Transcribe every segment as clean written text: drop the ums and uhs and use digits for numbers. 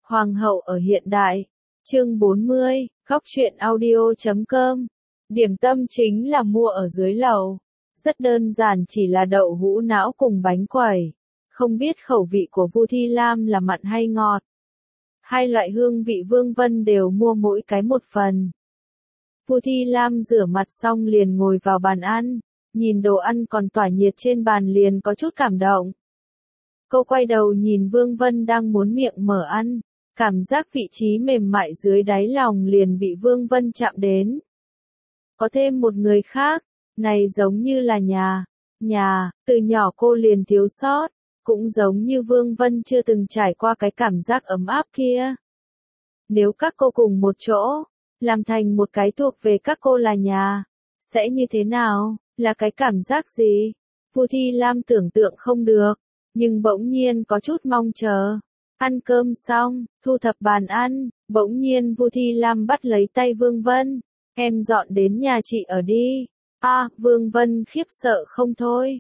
Hoàng hậu ở hiện đại. Chương 40, góc truyện audio.com. Điểm tâm chính là mua ở dưới lầu. Rất đơn giản, chỉ là đậu hũ não cùng bánh quẩy. Không biết khẩu vị của Vu Thi Lam là mặn hay ngọt. Hai loại hương vị Vương Vân đều mua mỗi cái một phần. Vu Thi Lam rửa mặt xong liền ngồi vào bàn ăn, nhìn đồ ăn còn tỏa nhiệt trên bàn liền có chút cảm động. Cô quay đầu nhìn Vương Vân đang muốn miệng mở ăn, cảm giác vị trí mềm mại dưới đáy lòng liền bị Vương Vân chạm đến. Có thêm một người khác, này giống như là nhà, từ nhỏ cô liền thiếu sót, cũng giống như Vương Vân chưa từng trải qua cái cảm giác ấm áp kia. Nếu các cô cùng một chỗ, làm thành một cái thuộc về các cô là nhà, sẽ như thế nào, là cái cảm giác gì? Vu Thi Lam tưởng tượng không được, nhưng bỗng nhiên có chút mong chờ. Ăn cơm xong, thu thập bàn ăn, bỗng nhiên Vu Thi Lam bắt lấy tay Vương Vân, em dọn đến nhà chị ở đi. Vương Vân khiếp sợ không thôi.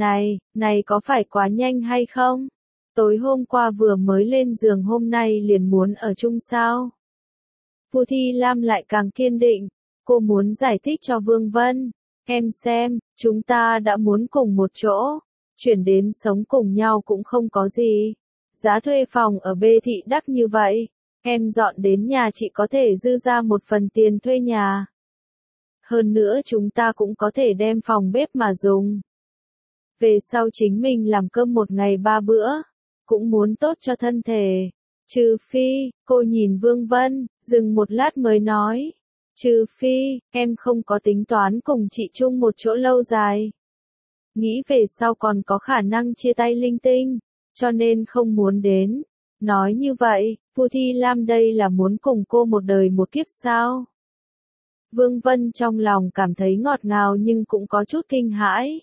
Này có phải quá nhanh hay không? Tối hôm qua vừa mới lên giường hôm nay liền muốn ở chung sao? Vu Thi Lam lại càng kiên định, cô muốn giải thích cho Vương Vân. Em xem, chúng ta đã muốn cùng một chỗ, chuyển đến sống cùng nhau cũng không có gì. Giá thuê phòng ở Bê Thị đắt như vậy, em dọn đến nhà chị có thể dư ra một phần tiền thuê nhà. Hơn nữa chúng ta cũng có thể đem phòng bếp mà dùng. Về sau chính mình làm cơm một ngày 3 bữa, cũng muốn tốt cho thân thể. Trừ phi, cô nhìn Vương Vân, dừng một lát mới nói. Trừ phi, em không có tính toán cùng chị chung một chỗ lâu dài. Nghĩ về sau còn có khả năng chia tay linh tinh, cho nên không muốn đến. Nói như vậy, Vu Thi Lam đây là muốn cùng cô một đời một kiếp sao? Vương Vân trong lòng cảm thấy ngọt ngào nhưng cũng có chút kinh hãi.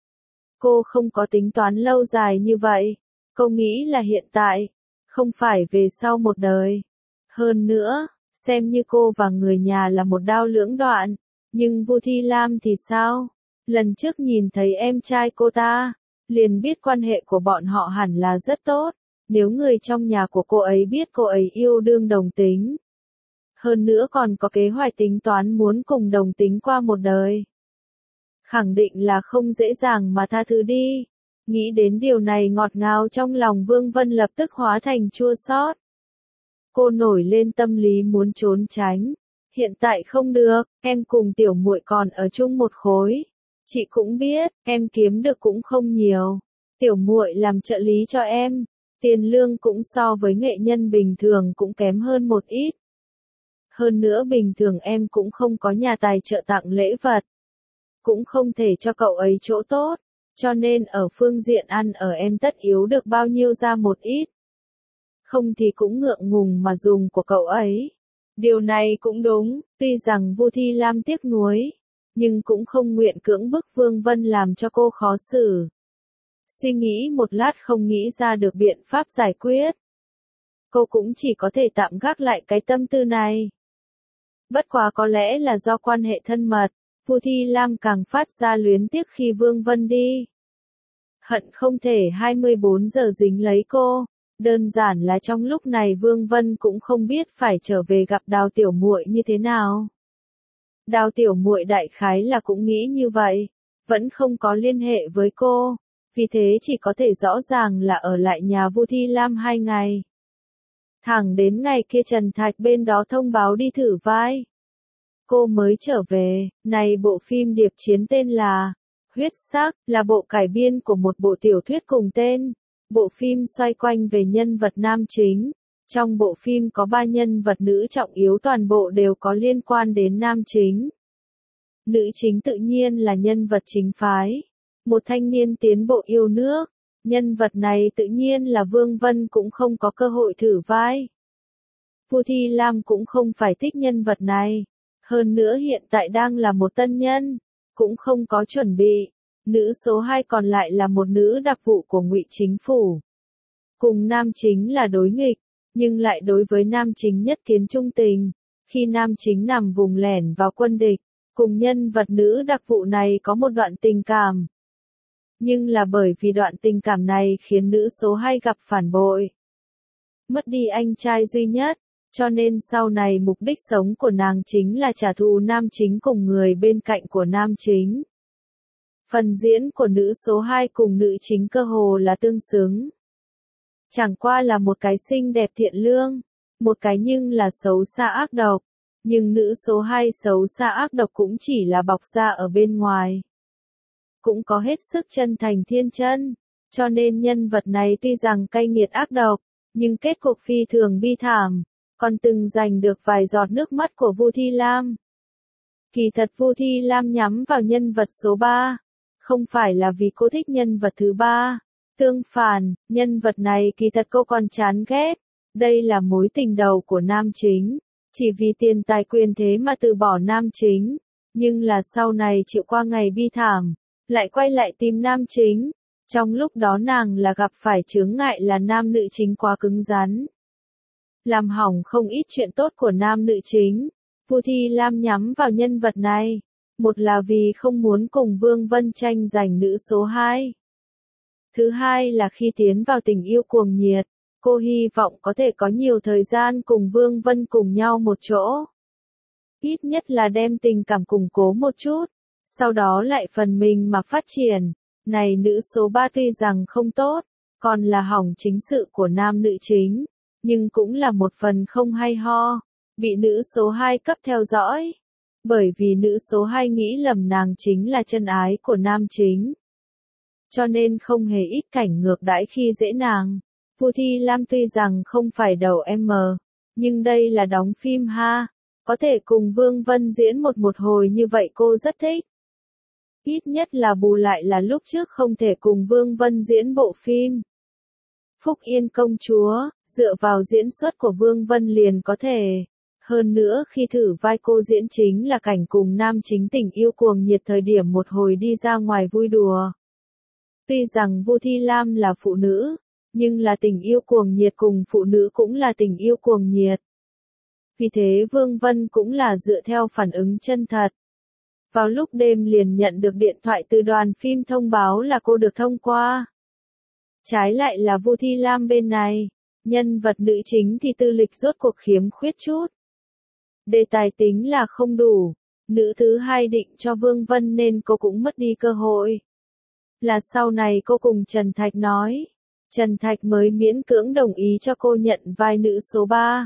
Cô không có tính toán lâu dài như vậy, cô nghĩ là hiện tại, không phải về sau một đời. Hơn nữa, xem như cô và người nhà là một đao lưỡng đoạn, nhưng Vu Thi Lam thì sao? Lần trước nhìn thấy em trai cô ta, liền biết quan hệ của bọn họ hẳn là rất tốt, nếu người trong nhà của cô ấy biết cô ấy yêu đương đồng tính. Hơn nữa còn có kế hoạch tính toán muốn cùng đồng tính qua một đời. Khẳng định là không dễ dàng mà tha thứ đi. Nghĩ đến điều này ngọt ngào trong lòng Vương Vân lập tức hóa thành chua xót. Cô nổi lên tâm lý muốn trốn tránh. Hiện tại không được, em cùng tiểu muội còn ở chung một khối. Chị cũng biết, em kiếm được cũng không nhiều. Tiểu muội làm trợ lý cho em, tiền lương cũng so với nghệ nhân bình thường cũng kém hơn một ít. Hơn nữa bình thường em cũng không có nhà tài trợ tặng lễ vật. Cũng không thể cho cậu ấy chỗ tốt, cho nên ở phương diện ăn ở em tất yếu được bao nhiêu ra một ít. Không thì cũng ngượng ngùng mà dùng của cậu ấy. Điều này cũng đúng, tuy rằng Vu Thi Lam tiếc nuối, nhưng cũng không nguyện cưỡng bức Vương Vân làm cho cô khó xử. Suy nghĩ một lát không nghĩ ra được biện pháp giải quyết. Cô cũng chỉ có thể tạm gác lại cái tâm tư này. Bất quá có lẽ là do quan hệ thân mật, Vu Thi Lam càng phát ra luyến tiếc khi Vương Vân đi. Hận không thể 24 giờ dính lấy cô, đơn giản là trong lúc này Vương Vân cũng không biết phải trở về gặp Đào tiểu muội như thế nào. Đào tiểu muội đại khái là cũng nghĩ như vậy, vẫn không có liên hệ với cô, vì thế chỉ có thể rõ ràng là ở lại nhà Vu Thi Lam 2 ngày. Thẳng đến ngày kia Trần Thạch bên đó thông báo đi thử vai. Cô mới trở về, này bộ phim điệp chiến tên là Huyết Sắc, là bộ cải biên của một bộ tiểu thuyết cùng tên. Bộ phim xoay quanh về nhân vật nam chính. Trong bộ phim có 3 nhân vật nữ trọng yếu, toàn bộ đều có liên quan đến nam chính. Nữ chính tự nhiên là nhân vật chính phái, một thanh niên tiến bộ yêu nước. Nhân vật này tự nhiên là Vương Vân cũng không có cơ hội thử vai. Vu Thi Lam cũng không phải thích nhân vật này. Hơn nữa hiện tại đang là một tân nhân, cũng không có chuẩn bị. Nữ số 2 còn lại là một nữ đặc vụ của Ngụy Chính phủ. Cùng nam chính là đối nghịch, nhưng lại đối với nam chính nhất kiến trung tình. Khi nam chính nằm vùng lẻn vào quân địch, cùng nhân vật nữ đặc vụ này có một đoạn tình cảm. Nhưng là bởi vì đoạn tình cảm này khiến nữ số 2 gặp phản bội. mất đi anh trai duy nhất, cho nên sau này mục đích sống của nàng chính là trả thù nam chính cùng người bên cạnh của nam chính. Phần diễn của nữ số 2 cùng nữ chính cơ hồ là tương xứng. Chẳng qua là một cái xinh đẹp thiện lương, một cái nhưng là xấu xa ác độc, nhưng nữ số 2 xấu xa ác độc cũng chỉ là bọc ra ở bên ngoài. Cũng có hết sức chân thành thiên chân, cho nên nhân vật này tuy rằng cay nghiệt ác độc, nhưng kết cục phi thường bi thảm, còn từng giành được vài giọt nước mắt của Vu Thi Lam. Kỳ thật Vu Thi Lam nhắm vào nhân vật số 3, không phải là vì cô thích nhân vật thứ 3. Tương phản, nhân vật này kỳ thật cô còn chán ghét. Đây là mối tình đầu của nam chính, chỉ vì tiền tài quyền thế mà từ bỏ nam chính, nhưng là sau này chịu qua ngày bi thảm, lại quay lại tìm nam chính. Trong lúc đó nàng là gặp phải chướng ngại là nam nữ chính quá cứng rắn, làm hỏng không ít chuyện tốt của nam nữ chính. Vu Thi Lam nhắm vào nhân vật này, một là vì không muốn cùng Vương Vân tranh giành nữ số 2. Thứ hai là khi tiến vào tình yêu cuồng nhiệt, cô hy vọng có thể có nhiều thời gian cùng Vương Vân cùng nhau một chỗ. Ít nhất là đem tình cảm củng cố một chút, sau đó lại phần mình mà phát triển. Này nữ số 3 tuy rằng không tốt, còn là hỏng chính sự của nam nữ chính, nhưng cũng là một phần không hay ho, bị nữ số 2 cấp theo dõi. Bởi vì nữ số 2 nghĩ lầm nàng chính là chân ái của nam chính, cho nên không hề ít cảnh ngược đãi khi dễ nàng. Vu Thi Lam tuy rằng không phải đầu M, nhưng đây là đóng phim ha, có thể cùng Vương Vân diễn một hồi như vậy cô rất thích. Ít nhất là bù lại là lúc trước không thể cùng Vương Vân diễn bộ phim Phúc Yên Công Chúa, dựa vào diễn xuất của Vương Vân liền có thể. Hơn nữa khi thử vai cô diễn chính là cảnh cùng nam chính tình yêu cuồng nhiệt thời điểm một hồi đi ra ngoài vui đùa. Tuy rằng Vu Thi Lam là phụ nữ, nhưng là tình yêu cuồng nhiệt cùng phụ nữ cũng là tình yêu cuồng nhiệt. Vì thế Vương Vân cũng là dựa theo phản ứng chân thật. Vào lúc đêm liền nhận được điện thoại từ đoàn phim thông báo là cô được thông qua. Trái lại là Vu Thi Lam bên này, nhân vật nữ chính thì tư lịch rốt cuộc khiếm khuyết chút. Đề tài tính là không đủ, nữ thứ 2 định cho Vương Vân nên cô cũng mất đi cơ hội. Là sau này cô cùng Trần Thạch nói, Trần Thạch mới miễn cưỡng đồng ý cho cô nhận vai nữ số 3.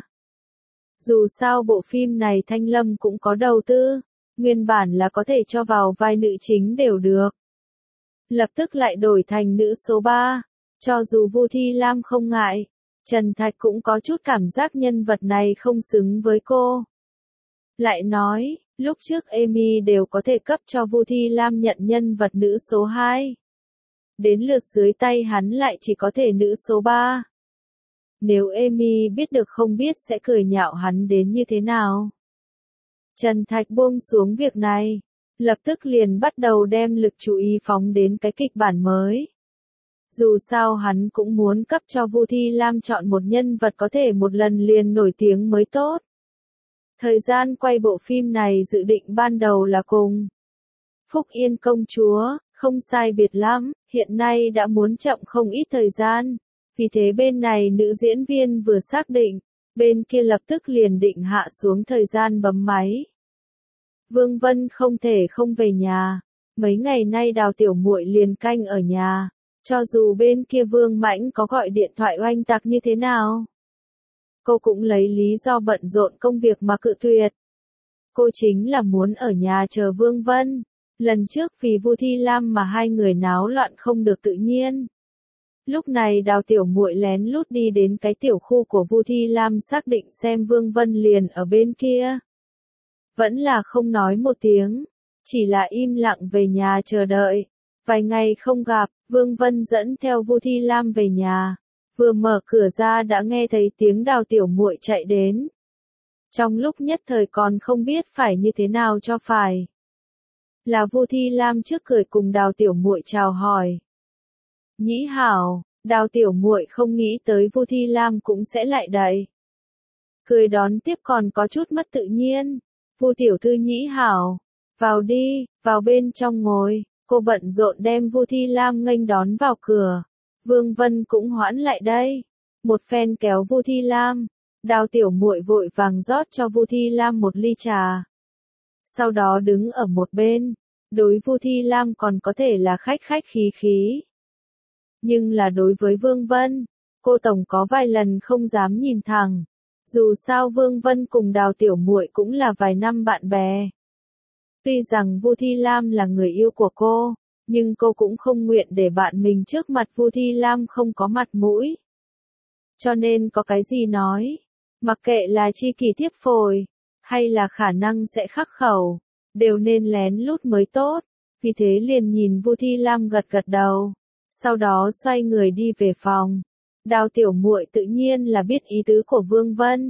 Dù sao bộ phim này Thanh Lâm cũng có đầu tư, nguyên bản là có thể cho vào vai nữ chính đều được. Lập tức lại đổi thành nữ số 3, cho dù Vu Thi Lam không ngại, Trần Thạch cũng có chút cảm giác nhân vật này không xứng với cô. Lại nói, lúc trước Amy đều có thể cấp cho Vu Thi Lam nhận nhân vật nữ số 2. Đến lượt dưới tay hắn lại chỉ có thể nữ số 3. Nếu Amy biết được không biết sẽ cười nhạo hắn đến như thế nào. Trần Thạch buông xuống việc này, lập tức liền bắt đầu đem lực chú ý phóng đến cái kịch bản mới. Dù sao hắn cũng muốn cấp cho Vu Thi Lam chọn một nhân vật có thể một lần liền nổi tiếng mới tốt. Thời gian quay bộ phim này dự định ban đầu là cùng Phúc Yên Công Chúa, không sai biệt lắm, hiện nay đã muốn chậm không ít thời gian. Vì thế bên này nữ diễn viên vừa xác định, bên kia lập tức liền định hạ xuống thời gian bấm máy. Vương Vân không thể không về nhà, mấy ngày nay Đào tiểu muội liền canh ở nhà, cho dù bên kia Vương Mãnh có gọi điện thoại oanh tạc như thế nào. Cô cũng lấy lý do bận rộn công việc mà cự tuyệt. Cô chính là muốn ở nhà chờ Vương Vân. Lần trước vì Vu Thi Lam mà hai người náo loạn không được tự nhiên. Lúc này Đào tiểu muội lén lút đi đến cái tiểu khu của Vu Thi Lam xác định xem Vương Vân liền ở bên kia. Vẫn là không nói một tiếng, chỉ là im lặng về nhà chờ đợi. Vài ngày không gặp, Vương Vân dẫn theo Vu Thi Lam về nhà. Vừa mở cửa ra đã nghe thấy tiếng Đào tiểu muội chạy đến. Trong lúc nhất thời còn không biết phải như thế nào cho phải. Là Vu Thi Lam trước cười cùng Đào tiểu muội chào hỏi. Nhĩ hảo, Đào tiểu muội không nghĩ tới Vu Thi Lam cũng sẽ lại đây. Cười đón tiếp còn có chút mất tự nhiên. Vu tiểu thư nhĩ hảo, vào đi, vào bên trong ngồi. Cô bận rộn đem Vu Thi Lam nghênh đón vào cửa. Vương Vân cũng hoãn lại đây. một phen kéo Vu Thi Lam. Đào tiểu muội vội vàng rót cho Vu Thi Lam một ly trà. Sau đó đứng ở một bên, đối Vu Thi Lam còn có thể là khách khách khí khí. Nhưng là đối với Vương Vân, cô tổng có vài lần không dám nhìn thẳng. Dù sao Vương Vân cùng Đào tiểu muội cũng là vài năm bạn bè. Tuy rằng Vu Thi Lam là người yêu của cô, nhưng cô cũng không nguyện để bạn mình trước mặt Vu Thi Lam không có mặt mũi. Cho nên có cái gì nói, mặc kệ là chi kỷ thiếp phổi, hay là khả năng sẽ khắc khẩu, đều nên lén lút mới tốt. Vì thế liền nhìn Vu Thi Lam gật gật đầu, sau đó xoay người đi về phòng. Đào tiểu muội tự nhiên là biết ý tứ của Vương Vân.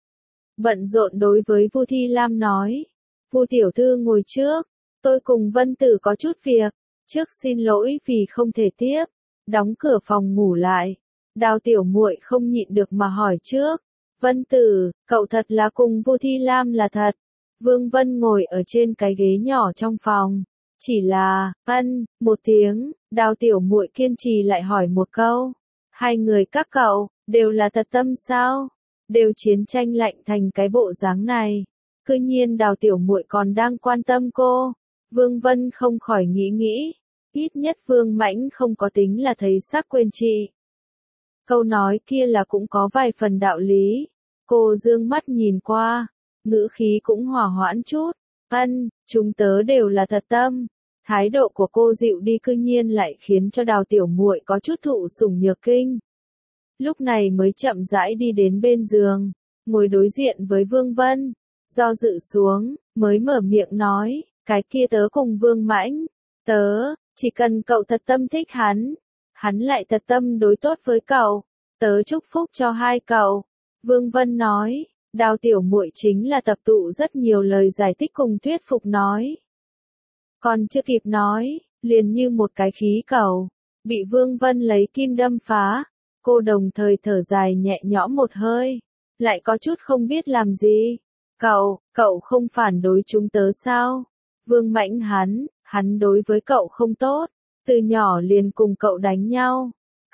Bận rộn đối với Vu Thi Lam nói, Vu tiểu thư ngồi trước, tôi cùng Vân Tử có chút việc, trước xin lỗi vì không thể tiếp, đóng cửa phòng ngủ lại. Đào tiểu muội không nhịn được mà hỏi trước, Vân Tử, cậu thật là cùng Vu Thi Lam là thật? Vương Vân ngồi ở trên cái ghế nhỏ trong phòng, chỉ là, một tiếng, Đào tiểu muội kiên trì lại hỏi một câu, hai người các cậu, đều là thật tâm sao? Đều chiến tranh lạnh thành cái bộ dáng này. Cứ nhiên Đào tiểu muội còn đang quan tâm cô. Vương Vân không khỏi nghĩ, ít nhất Vương Mãnh không có tính là thấy xác quên chị. Câu nói kia là cũng có vài phần đạo lý. Cô dương mắt nhìn qua, ngữ khí cũng hòa hoãn chút. Chúng tớ đều là thật tâm. Thái độ của cô dịu đi cư nhiên lại khiến cho Đào tiểu muội có chút thụ sủng nhược kinh. Lúc này mới chậm rãi đi đến bên giường, ngồi đối diện với Vương Vân, do dự xuống, mới mở miệng nói, cái kia tớ cùng Vương Mãnh, chỉ cần cậu thật tâm thích hắn lại thật tâm đối tốt với cậu, tớ chúc phúc cho hai cậu. Vương Vân nói, Đào tiểu muội chính là tập tụ rất nhiều lời giải thích cùng thuyết phục nói. Còn chưa kịp nói, liền như một cái khí cầu, bị Vương Vân lấy kim đâm phá. Cô đồng thời thở dài nhẹ nhõm một hơi, lại có chút không biết làm gì. Cậu không phản đối chúng tớ sao? Vương Mãnh hắn đối với cậu không tốt, từ nhỏ liền cùng cậu đánh nhau.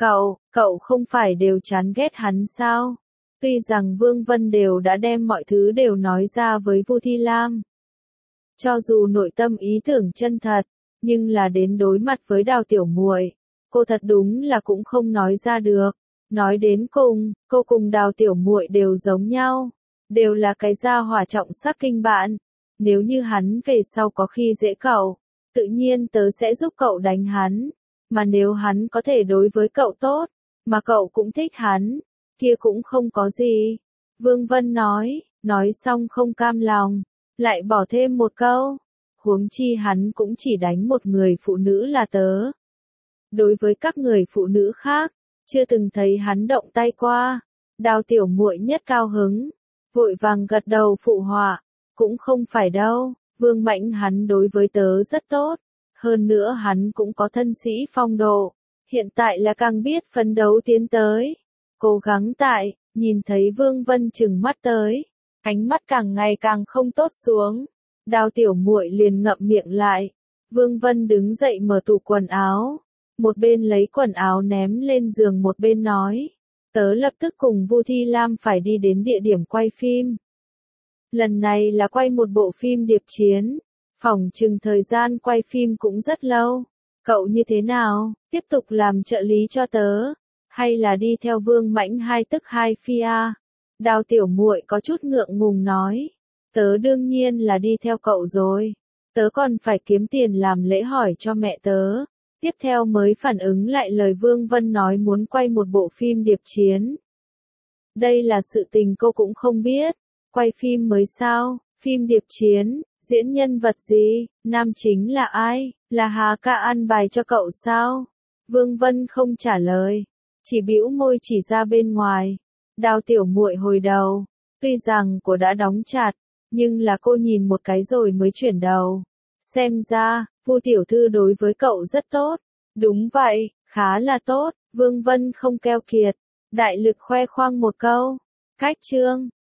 Cậu không phải đều chán ghét hắn sao? Tuy rằng Vương Vân đều đã đem mọi thứ đều nói ra với Vu Thi Lam. Cho dù nội tâm ý tưởng chân thật, nhưng là đến đối mặt với Đào tiểu muội, cô thật đúng là cũng không nói ra được. Nói đến cùng, cô cùng Đào tiểu muội đều giống nhau, đều là cái gia hỏa trọng sắc kinh bạn. Nếu như hắn về sau có khi dễ cậu, tự nhiên tớ sẽ giúp cậu đánh hắn. Mà nếu hắn có thể đối với cậu tốt, mà cậu cũng thích hắn, kia cũng không có gì. Vương Vân nói xong không cam lòng, lại bỏ thêm một câu. Huống chi hắn cũng chỉ đánh một người phụ nữ là tớ. Đối với các người phụ nữ khác, chưa từng thấy hắn động tay qua. Đào tiểu muội nhất cao hứng, vội vàng gật đầu phụ họa, cũng không phải đâu, Vương Mãnh hắn đối với tớ rất tốt, hơn nữa hắn cũng có thân sĩ phong độ, hiện tại là càng biết phấn đấu tiến tới, cố gắng tại, nhìn thấy Vương Vân trừng mắt tới, ánh mắt càng ngày càng không tốt xuống, Đào tiểu muội liền ngậm miệng lại. Vương Vân đứng dậy mở tủ quần áo, một bên lấy quần áo ném lên giường một bên nói, tớ lập tức cùng Vu Thi Lam phải đi đến địa điểm quay phim. Lần này là quay một bộ phim điệp chiến, phỏng chừng thời gian quay phim cũng rất lâu. Cậu như thế nào, tiếp tục làm trợ lý cho tớ, hay là đi theo Vương Mãnh tức hai phi a? Đào tiểu muội có chút ngượng ngùng nói, tớ đương nhiên là đi theo cậu rồi, tớ còn phải kiếm tiền làm lễ hỏi cho mẹ tớ. Tiếp theo mới phản ứng lại lời Vương Vân nói muốn quay một bộ phim điệp chiến. Đây là sự tình cô cũng không biết. Quay phim mới sao, phim điệp chiến, diễn nhân vật gì, nam chính là ai, là Hà Ca an bài cho cậu sao? Vương Vân không trả lời, chỉ bĩu môi chỉ ra bên ngoài. Đào tiểu muội hồi đầu, tuy rằng cô đã đóng chặt, nhưng là cô nhìn một cái rồi mới chuyển đầu. Xem ra, Vu tiểu thư đối với cậu rất tốt. Đúng vậy, khá là tốt, Vương Vân không keo kiệt, đại lực khoe khoang một câu. Cách chương